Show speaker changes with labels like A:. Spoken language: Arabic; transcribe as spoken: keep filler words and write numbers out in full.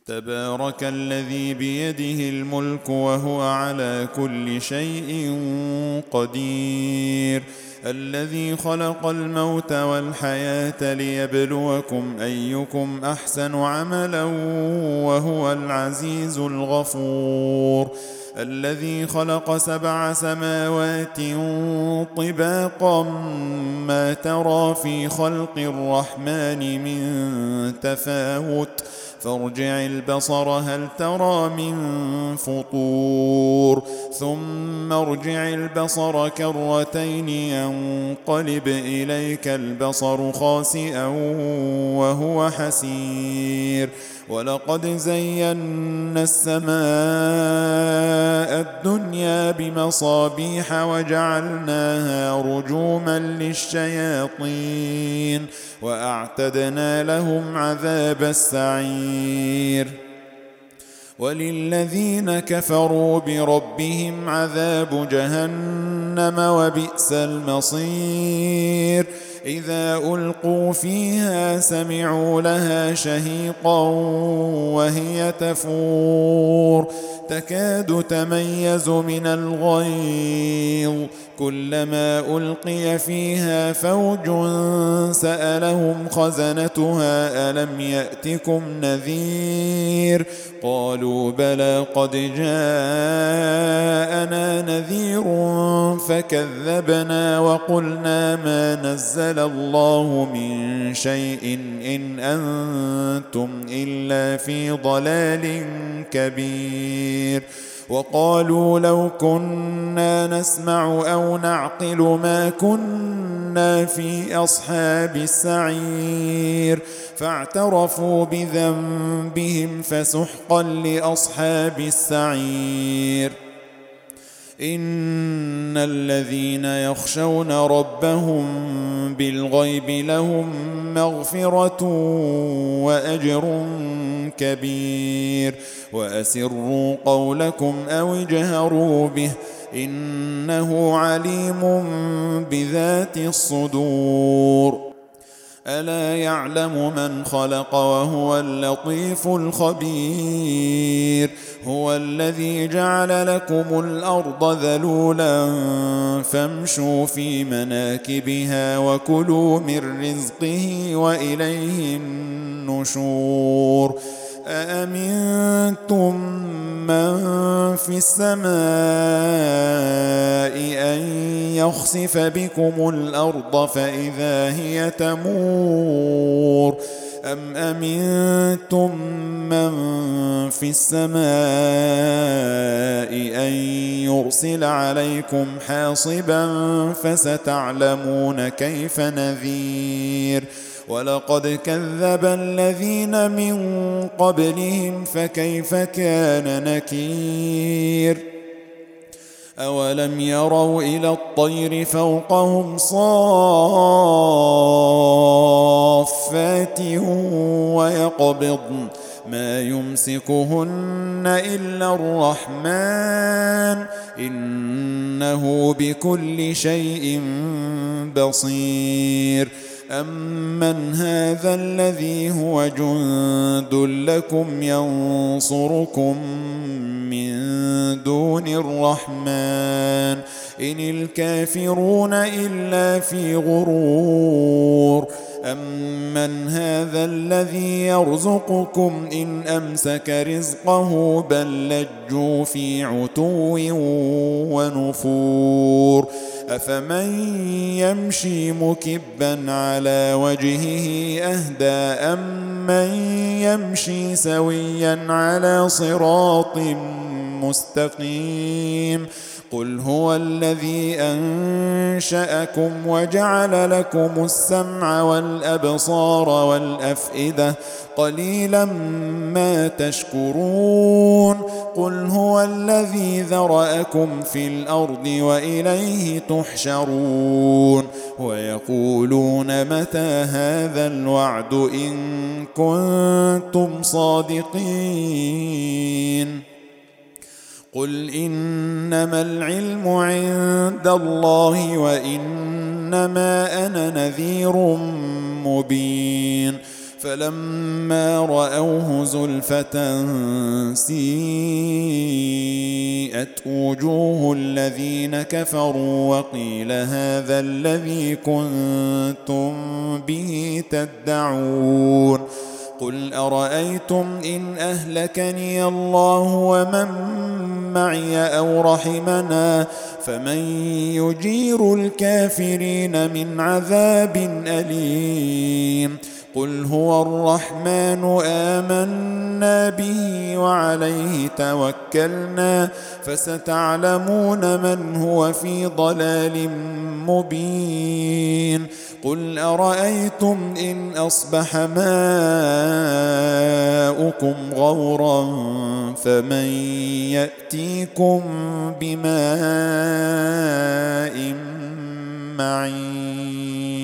A: تبارك الذي بيده الملك وهو على كل شيء قدير، الذي خلق الموت والحياة ليبلوكم أيكم أحسن عملا وهو العزيز الغفور، الذي خلق سبع سماوات طباقا ما ترى في خلق الرحمن من تفاوت فارجع البصر هل ترى من فطور ثم ارجع البصر كرتين ينقلب إليك البصر خاسئا وهو حسير، ولقد زينا السماء الدنيا بمصابيح وجعلناها رجوما للشياطين وأعتدنا لهم عذاب السعير، وللذين كفروا بربهم عذاب جهنم وبئس المصير، إذا ألقوا فيها سمعوا لها شهيقا وهي تفور تكاد تميز من الغيظ، كلما ألقي فيها فوج سألهم خزنتها ألم يأتكم نذير، قالوا بلى قد جاءنا نذير فكذبنا وقلنا ما نزل الله من شيء إن أنتم إلا في ضلال كبير، وقالوا لو كنا نسمع أو نعقل ما كنا في أصحاب السعير، فاعترفوا بذنبهم فسحقا لأصحاب السعير. إن الذين يخشون ربهم بالغيب لهم مغفرة وأجر كبير، وأسروا قولكم أو اجهروا به إنه عليم بذات الصدور، ألا يعلم من خلق وهو اللطيف الخبير، هو الذي جعل لكم الأرض ذلولا فامشوا في مناكبها وكلوا من رزقه وإليه النشور، أأمنتم من في السماء أن يخسف بكم الأرض فإذا هي تمور، أم أمنتم من في السماء أن يرسل عليكم حاصبا فستعلمون كيف نذير، ولقد كذب الذين من قبلهم فكيف كان نكير، أولم يروا إلى الطير فوقهم صافات ويقبضن ما يمسكهن إلا الرحمن إنه بكل شيء بصير، أمن هذا الذي هو جند لكم ينصركم من دون الرحمن إن الكافرون إلا في غرور، أمن هذا الذي يرزقكم إن أمسك رزقه بل لجوا في عتو ونفور، أفمن يمشي مكبا على وجهه أهدى أمن يمشي سويا على صراط مستقيم، قل هو الذي أنشأكم وجعل لكم السمع والأبصار والأفئدة قليلا ما تشكرون، قل هو الذي ذرأكم في الأرض وإليه تحشرون، ويقولون متى هذا الوعد إن كنتم صادقين، قل إنما العلم عند الله وإنما أنا نذير مبين، فلما رأوه زلفة سيئت وجوه الذين كفروا وقيل هذا الذي كنتم به تدعون قل أرأيتم إن أهلكني الله ومن معي أو رحمنا فمن يجير الكافرين من عذاب أليم قل هو الرحمن آمنا به وعليه توكلنا فستعلمون من هو في ضلال مبين قل أرأيتم إن أصبح ماؤكم غورا فمن يأتيكم بماء معين